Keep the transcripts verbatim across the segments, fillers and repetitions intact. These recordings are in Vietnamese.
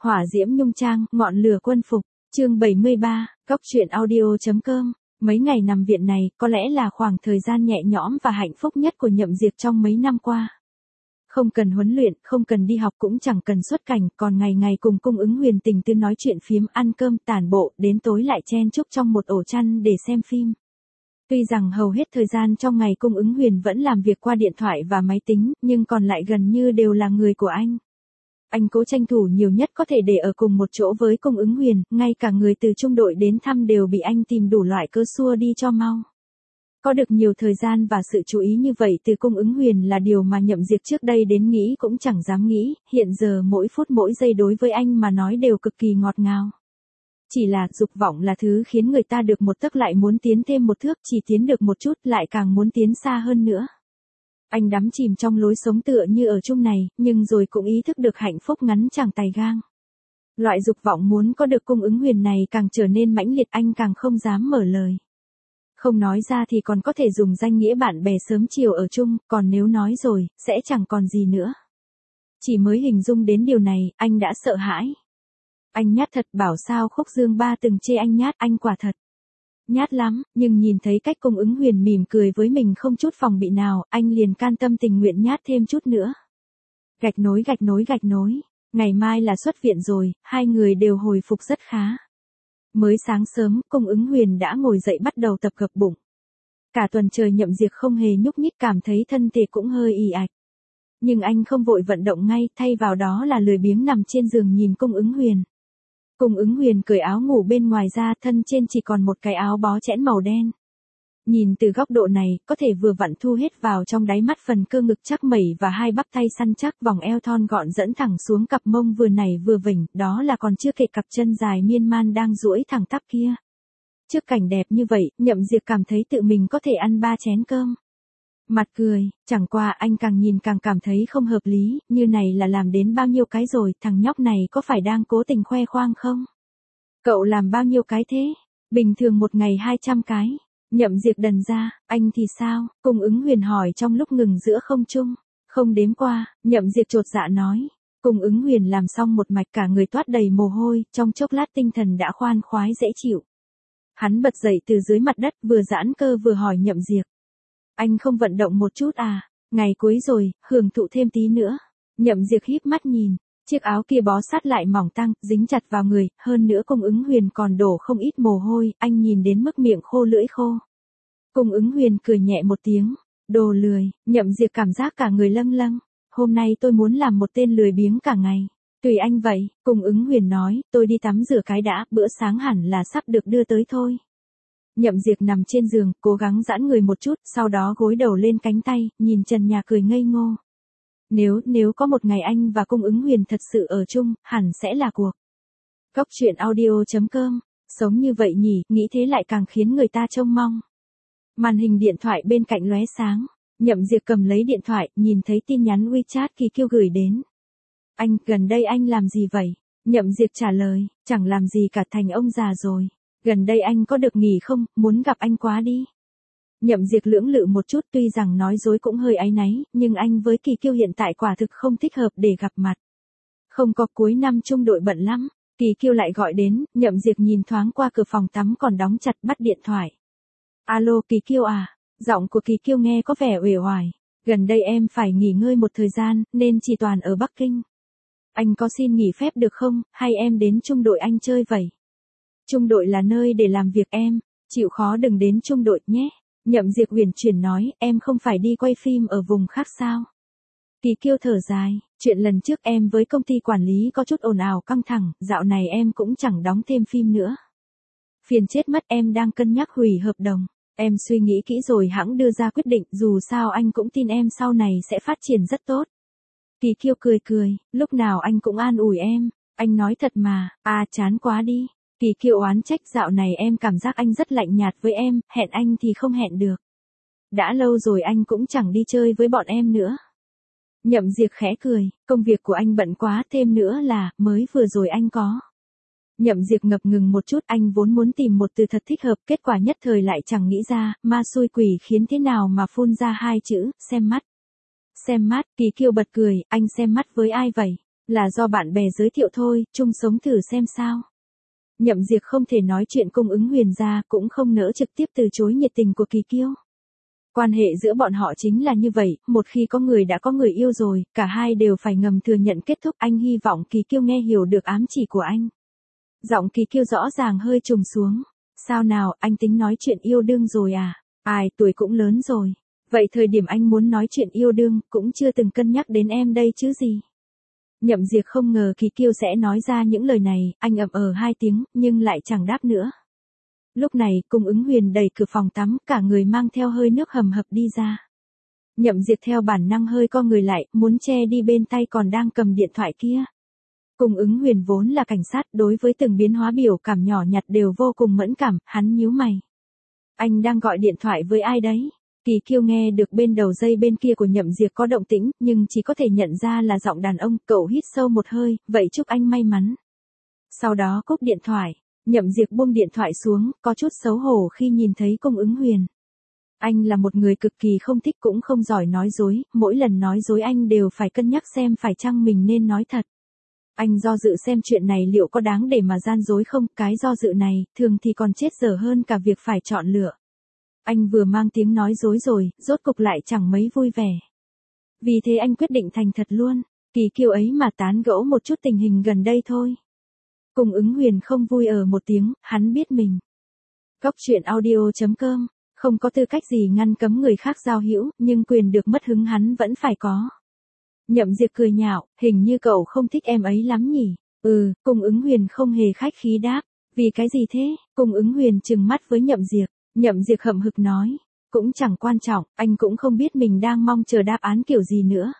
Hỏa diễm nhung trang, ngọn lửa quân phục, chương bảy mươi ba, góc truyện audio.com. Mấy ngày nằm viện này, có lẽ là khoảng thời gian nhẹ nhõm và hạnh phúc nhất của Nhậm Diệp trong mấy năm qua. Không cần huấn luyện, không cần đi học cũng chẳng cần xuất cảnh, còn ngày ngày cùng Cung Ứng Huyền tình tư nói chuyện phiếm, ăn cơm, tản bộ, đến tối lại chen chúc trong một ổ chăn để xem phim. Tuy rằng hầu hết thời gian trong ngày Cung Ứng Huyền vẫn làm việc qua điện thoại và máy tính, nhưng còn lại gần như đều là người của anh. Anh cố tranh thủ nhiều nhất có thể để ở cùng một chỗ với Cung Ứng Huyền, ngay cả người từ trung đội đến thăm đều bị anh tìm đủ loại cớ xua đi cho mau. Có được nhiều thời gian và sự chú ý như vậy từ Cung Ứng Huyền là điều mà Nhậm Diệp trước đây đến nghĩ cũng chẳng dám nghĩ, hiện giờ mỗi phút mỗi giây đối với anh mà nói đều cực kỳ ngọt ngào. Chỉ là dục vọng là thứ khiến người ta được một tấc lại muốn tiến thêm một thước, chỉ tiến được một chút lại càng muốn tiến xa hơn nữa. Anh đắm chìm trong lối sống tựa như ở chung này, nhưng rồi cũng ý thức được hạnh phúc ngắn chẳng tày gang. Loại dục vọng muốn có được Cung Ứng Huyền này càng trở nên mãnh liệt, anh càng không dám mở lời. Không nói ra thì còn có thể dùng danh nghĩa bạn bè sớm chiều ở chung, còn nếu nói rồi, sẽ chẳng còn gì nữa. Chỉ mới hình dung đến điều này, anh đã sợ hãi. Anh nhát thật, bảo sao Khúc Dương Ba từng chê anh nhát, anh quả thật nhát lắm, nhưng nhìn thấy cách Cung Ứng Huyền mỉm cười với mình không chút phòng bị nào, anh liền can tâm tình nguyện nhát thêm chút nữa. Gạch nối gạch nối gạch nối, ngày mai là xuất viện rồi, hai người đều hồi phục rất khá. Mới sáng sớm, Cung Ứng Huyền đã ngồi dậy bắt đầu tập gập bụng. Cả tuần trời Nhậm Diệp không hề nhúc nhích, cảm thấy thân thể cũng hơi ì ạch. Nhưng anh không vội vận động ngay, thay vào đó là lười biếng nằm trên giường nhìn Cung Ứng Huyền. Cung Ứng Huyền cởi áo ngủ bên ngoài ra, thân trên chỉ còn một cái áo bó chẽn màu đen. Nhìn từ góc độ này, có thể vừa vặn thu hết vào trong đáy mắt phần cơ ngực chắc mẩy và hai bắp tay săn chắc, vòng eo thon gọn dẫn thẳng xuống cặp mông vừa nảy vừa vểnh, đó là còn chưa kể cặp chân dài miên man đang duỗi thẳng tắp kia. Trước cảnh đẹp như vậy, Nhậm Diệp cảm thấy tự mình có thể ăn ba chén cơm. Mặt cười, chẳng qua anh càng nhìn càng cảm thấy không hợp lý, như này là làm đến bao nhiêu cái rồi, thằng nhóc này có phải đang cố tình khoe khoang không? Cậu làm bao nhiêu cái thế? Bình thường một ngày hai trăm cái. Nhậm Diệp đần ra, anh thì sao? Cung Ứng Huyền hỏi trong lúc ngừng giữa không trung. Không đếm qua, Nhậm Diệp chột dạ nói. Cung Ứng Huyền làm xong một mạch cả người toát đầy mồ hôi, trong chốc lát tinh thần đã khoan khoái dễ chịu. Hắn bật dậy từ dưới mặt đất, vừa giãn cơ vừa hỏi Nhậm Diệp. Anh không vận động một chút à? Ngày cuối rồi, hưởng thụ thêm tí nữa. Nhậm Diệp híp mắt nhìn, chiếc áo kia bó sát lại mỏng tang, dính chặt vào người, hơn nữa Cung Ứng Huyền còn đổ không ít mồ hôi, anh nhìn đến mức miệng khô lưỡi khô. Cung Ứng Huyền cười nhẹ một tiếng, đồ lười. Nhậm Diệp cảm giác cả người lâng lâng. Hôm nay tôi muốn làm một tên lười biếng cả ngày. Tùy anh vậy, Cung Ứng Huyền nói, tôi đi tắm rửa cái đã, bữa sáng hẳn là sắp được đưa tới thôi. Nhậm Diệp nằm trên giường, cố gắng giãn người một chút, sau đó gối đầu lên cánh tay, nhìn trần nhà cười ngây ngô. Nếu, nếu có một ngày anh và Cung Ứng Huyền thật sự ở chung, hẳn sẽ là cuộc. Góc truyện audio.com, sống như vậy nhỉ, nghĩ thế lại càng khiến người ta trông mong. Màn hình điện thoại bên cạnh lóe sáng, Nhậm Diệp cầm lấy điện thoại, nhìn thấy tin nhắn WeChat Kỳ Kiêu gửi đến. Anh, gần đây anh làm gì vậy? Nhậm Diệp trả lời, chẳng làm gì cả, thành ông già rồi. Gần đây anh có được nghỉ không, muốn gặp anh quá đi. Nhậm Diệp lưỡng lự một chút, tuy rằng nói dối cũng hơi áy náy, nhưng anh với Kỳ Kiêu hiện tại quả thực không thích hợp để gặp mặt. Không có, cuối năm trung đội bận lắm. Kỳ Kiêu lại gọi đến, Nhậm Diệp nhìn thoáng qua cửa phòng tắm còn đóng chặt, bắt điện thoại. Alo, Kỳ Kiêu à? Giọng của Kỳ Kiêu nghe có vẻ uể oải. Gần đây em phải nghỉ ngơi một thời gian, nên chỉ toàn ở Bắc Kinh. Anh có xin nghỉ phép được không, hay em đến trung đội anh chơi vậy? Trung đội là nơi để làm việc em, chịu khó đừng đến trung đội nhé. Nhậm Diệp huyền chuyển nói, em không phải đi quay phim ở vùng khác sao? Kỳ Kiêu thở dài, chuyện lần trước em với công ty quản lý có chút ồn ào căng thẳng, dạo này em cũng chẳng đóng thêm phim nữa. Phiền chết mất, em đang cân nhắc hủy hợp đồng. Em suy nghĩ kỹ rồi hẵng đưa ra quyết định, dù sao anh cũng tin em sau này sẽ phát triển rất tốt. Kỳ Kiêu cười cười, lúc nào anh cũng an ủi em, anh nói thật mà, à chán quá đi. Kỳ Kiêu oán trách, dạo này em cảm giác anh rất lạnh nhạt với em, hẹn anh thì không hẹn được. Đã lâu rồi anh cũng chẳng đi chơi với bọn em nữa. Nhậm Diệp khẽ cười, công việc của anh bận quá, thêm nữa là, mới vừa rồi anh có. Nhậm Diệp ngập ngừng một chút, anh vốn muốn tìm một từ thật thích hợp, kết quả nhất thời lại chẳng nghĩ ra, ma xui quỷ khiến thế nào mà phun ra hai chữ, xem mắt. Xem mắt, Kỳ Kiêu bật cười, anh xem mắt với ai vậy? Là do bạn bè giới thiệu thôi, chung sống thử xem sao. Nhậm Diệp không thể nói chuyện Cung Ứng Huyền ra, cũng không nỡ trực tiếp từ chối nhiệt tình của Kỳ Kiêu. Quan hệ giữa bọn họ chính là như vậy, một khi có người đã có người yêu rồi, cả hai đều phải ngầm thừa nhận kết thúc. Anh hy vọng Kỳ Kiêu nghe hiểu được ám chỉ của anh. Giọng Kỳ Kiêu rõ ràng hơi trùng xuống. Sao nào, anh tính nói chuyện yêu đương rồi à? Ai, tuổi cũng lớn rồi. Vậy thời điểm anh muốn nói chuyện yêu đương, cũng chưa từng cân nhắc đến em đây chứ gì. Nhậm Diệp không ngờ Kỳ Kiêu sẽ nói ra những lời này, anh ậm ờ hai tiếng, nhưng lại chẳng đáp nữa. Lúc này, Cung Ứng Huyền đẩy cửa phòng tắm, cả người mang theo hơi nước hầm hập đi ra. Nhậm Diệp theo bản năng hơi co người lại, muốn che đi bên tay còn đang cầm điện thoại kia. Cung Ứng Huyền vốn là cảnh sát, đối với từng biến hóa biểu cảm nhỏ nhặt đều vô cùng mẫn cảm, hắn nhíu mày. Anh đang gọi điện thoại với ai đấy? Kỳ Kiêu nghe được bên đầu dây bên kia của Nhậm Diệp có động tĩnh, nhưng chỉ có thể nhận ra là giọng đàn ông. Cậu hít sâu một hơi, vậy chúc anh may mắn. Sau đó cúp điện thoại, Nhậm Diệp buông điện thoại xuống, có chút xấu hổ khi nhìn thấy Cung Ứng Huyền. Anh là một người cực kỳ không thích cũng không giỏi nói dối, mỗi lần nói dối anh đều phải cân nhắc xem phải chăng mình nên nói thật. Anh do dự xem chuyện này liệu có đáng để mà gian dối không, cái do dự này, thường thì còn chết dở hơn cả việc phải chọn lựa. Anh vừa mang tiếng nói dối rồi, rốt cục lại chẳng mấy vui vẻ. Vì thế anh quyết định thành thật luôn, Kỳ Kiêu ấy mà tán gẫu một chút tình hình gần đây thôi. Cung Ứng Huyền không vui ở một tiếng, hắn biết mình. Cốc truyện audio chấm com, không có tư cách gì ngăn cấm người khác giao hữu, nhưng quyền được mất hứng hắn vẫn phải có. Nhậm Diệp cười nhạo, hình như cậu không thích em ấy lắm nhỉ. Ừ, Cung Ứng Huyền không hề khách khí đáp. Vì cái gì thế? Cung Ứng Huyền trừng mắt với Nhậm Diệp. Nhậm Diệp hậm hực nói. Cũng chẳng quan trọng, anh cũng không biết mình đang mong chờ đáp án kiểu gì nữa.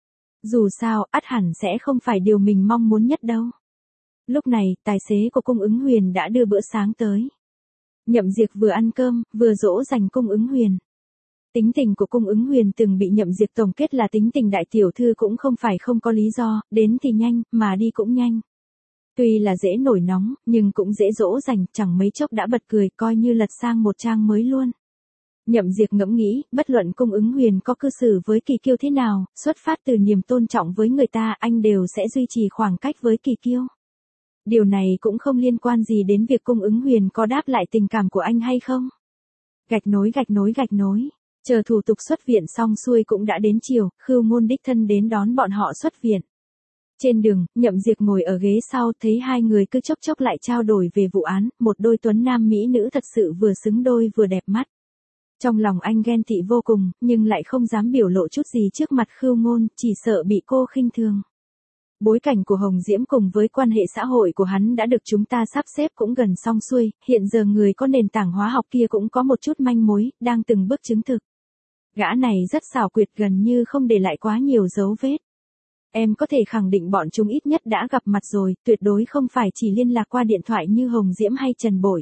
Dù sao, ắt hẳn sẽ không phải điều mình mong muốn nhất đâu. Lúc này, tài xế của Cung Ứng Huyền đã đưa bữa sáng tới. Nhậm Diệp vừa ăn cơm, vừa dỗ dành Cung Ứng Huyền. Tính tình của Cung Ứng Huyền từng bị Nhậm Diệp tổng kết là tính tình đại tiểu thư cũng không phải không có lý do, đến thì nhanh, mà đi cũng nhanh. Tuy là dễ nổi nóng, nhưng cũng dễ dỗ dành, chẳng mấy chốc đã bật cười, coi như lật sang một trang mới luôn. Nhậm Diệp ngẫm nghĩ, bất luận Cung Ứng Huyền có cư xử với Kỳ Kiêu thế nào, xuất phát từ niềm tôn trọng với người ta, anh đều sẽ duy trì khoảng cách với Kỳ Kiêu. Điều này cũng không liên quan gì đến việc Cung Ứng Huyền có đáp lại tình cảm của anh hay không. Gạch nối gạch nối gạch nối, chờ thủ tục xuất viện xong xuôi cũng đã đến chiều, Khưu Ngôn đích thân đến đón bọn họ xuất viện. Trên đường, Nhậm Diệp ngồi ở ghế sau, thấy hai người cứ chốc chốc lại trao đổi về vụ án, một đôi tuấn nam mỹ nữ thật sự vừa xứng đôi vừa đẹp mắt. Trong lòng anh ghen tị vô cùng, nhưng lại không dám biểu lộ chút gì trước mặt Khưu Ngôn, chỉ sợ bị cô khinh thường. Bối cảnh của Hồng Diễm cùng với quan hệ xã hội của hắn đã được chúng ta sắp xếp cũng gần xong xuôi, hiện giờ người có nền tảng hóa học kia cũng có một chút manh mối, đang từng bước chứng thực. Gã này rất xảo quyệt, gần như không để lại quá nhiều dấu vết. Em có thể khẳng định bọn chúng ít nhất đã gặp mặt rồi, tuyệt đối không phải chỉ liên lạc qua điện thoại như Hồng Diễm hay Trần Bội.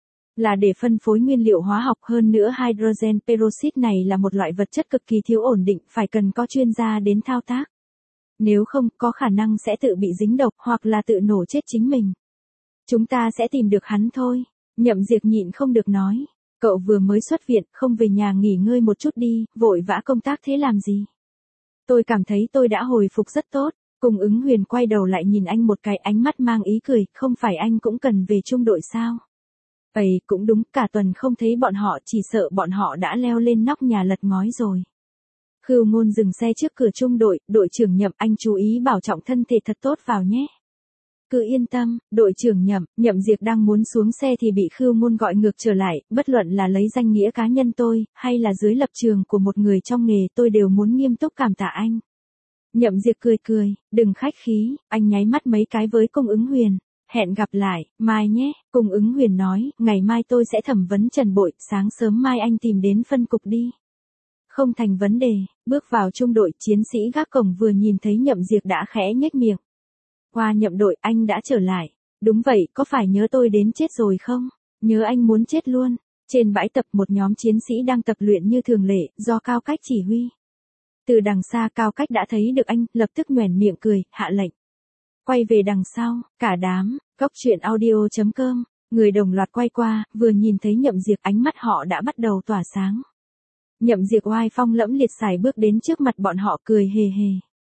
Là để phân phối nguyên liệu hóa học, hơn nữa hydrogen peroxide này là một loại vật chất cực kỳ thiếu ổn định, phải cần có chuyên gia đến thao tác. Nếu không, có khả năng sẽ tự bị dính độc, hoặc là tự nổ chết chính mình. Chúng ta sẽ tìm được hắn thôi. Nhậm Diệp nhịn không được nói. Cậu vừa mới xuất viện, không về nhà nghỉ ngơi một chút đi, vội vã công tác thế làm gì? Tôi cảm thấy tôi đã hồi phục rất tốt. Cung Ứng Huyền quay đầu lại nhìn anh một cái, ánh mắt mang ý cười, không phải anh cũng cần về trung đội sao? Ây, cũng đúng, cả tuần không thấy bọn họ, chỉ sợ bọn họ đã leo lên nóc nhà lật ngói rồi. Khưu Ngôn dừng xe trước cửa trung đội, đội trưởng Nhậm, anh chú ý bảo trọng thân thể thật tốt vào nhé. Cứ yên tâm, đội trưởng Nhậm. Nhậm Diệp đang muốn xuống xe thì bị Khưu Ngôn gọi ngược trở lại, bất luận là lấy danh nghĩa cá nhân tôi, hay là dưới lập trường của một người trong nghề, tôi đều muốn nghiêm túc cảm tạ anh. Nhậm Diệp cười cười, đừng khách khí, anh nháy mắt mấy cái với Cung Ứng Huyền. Hẹn gặp lại, mai nhé. Cung Ứng Huyền nói, ngày mai tôi sẽ thẩm vấn Trần Bội, sáng sớm mai anh tìm đến phân cục đi. Không thành vấn đề. Bước vào trung đội, chiến sĩ gác cổng vừa nhìn thấy Nhậm Diệp đã khẽ nhếch miệng. Qua Nhậm đội, anh đã trở lại. Đúng vậy, có phải nhớ tôi đến chết rồi không? Nhớ anh muốn chết luôn. Trên bãi tập, một nhóm chiến sĩ đang tập luyện như thường lệ, do Cao Cách chỉ huy. Từ đằng xa Cao Cách đã thấy được anh, lập tức nhoẻn miệng cười, hạ lệnh. Quay về đằng sau, cả đám, cốc truyện audio chấm com, người đồng loạt quay qua, vừa nhìn thấy Nhậm Diệp, ánh mắt họ đã bắt đầu tỏa sáng. Nhậm Diệp oai phong lẫm liệt sải bước đến trước mặt bọn họ, cười hề hề.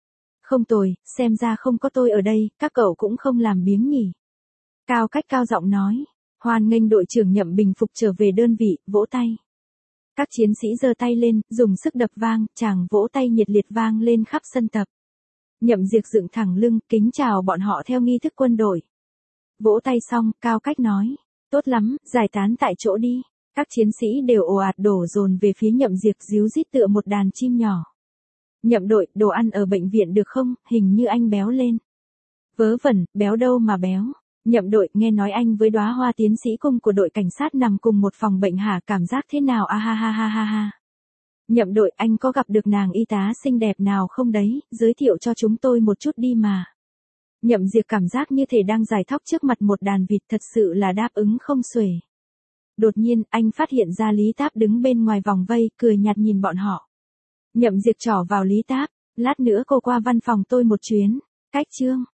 Không tồi, xem ra không có tôi ở đây, các cậu cũng không làm biếng nhỉ. Cao Cách cao giọng nói. Hoan nghênh đội trưởng Nhậm bình phục trở về đơn vị, vỗ tay. Các chiến sĩ giơ tay lên, dùng sức đập vang, chàng vỗ tay nhiệt liệt vang lên khắp sân tập. Nhậm Diệp dựng thẳng lưng, kính chào bọn họ theo nghi thức quân đội. Vỗ tay xong, Cao Cách nói. Tốt lắm, giải tán tại chỗ đi. Các chiến sĩ đều ồ ạt đổ dồn về phía Nhậm Diệp ríu rít tựa một đàn chim nhỏ. Nhậm đội, đồ ăn ở bệnh viện được không, hình như anh béo lên. Vớ vẩn, béo đâu mà béo. Nhậm đội, nghe nói anh với đóa hoa tiến sĩ cung của đội cảnh sát nằm cùng một phòng bệnh hả, cảm giác thế nào a ha ha ha ha ha. Nhậm đội, anh có gặp được nàng y tá xinh đẹp nào không đấy, giới thiệu cho chúng tôi một chút đi mà. Nhậm Diệp cảm giác như thể đang giải thóc trước mặt một đàn vịt, thật sự là đáp ứng không xuể. Đột nhiên, anh phát hiện ra Lý Táp đứng bên ngoài vòng vây, cười nhạt nhìn bọn họ. Nhậm Diệp trỏ vào Lý Táp, lát nữa cô qua văn phòng tôi một chuyến. Cách chương.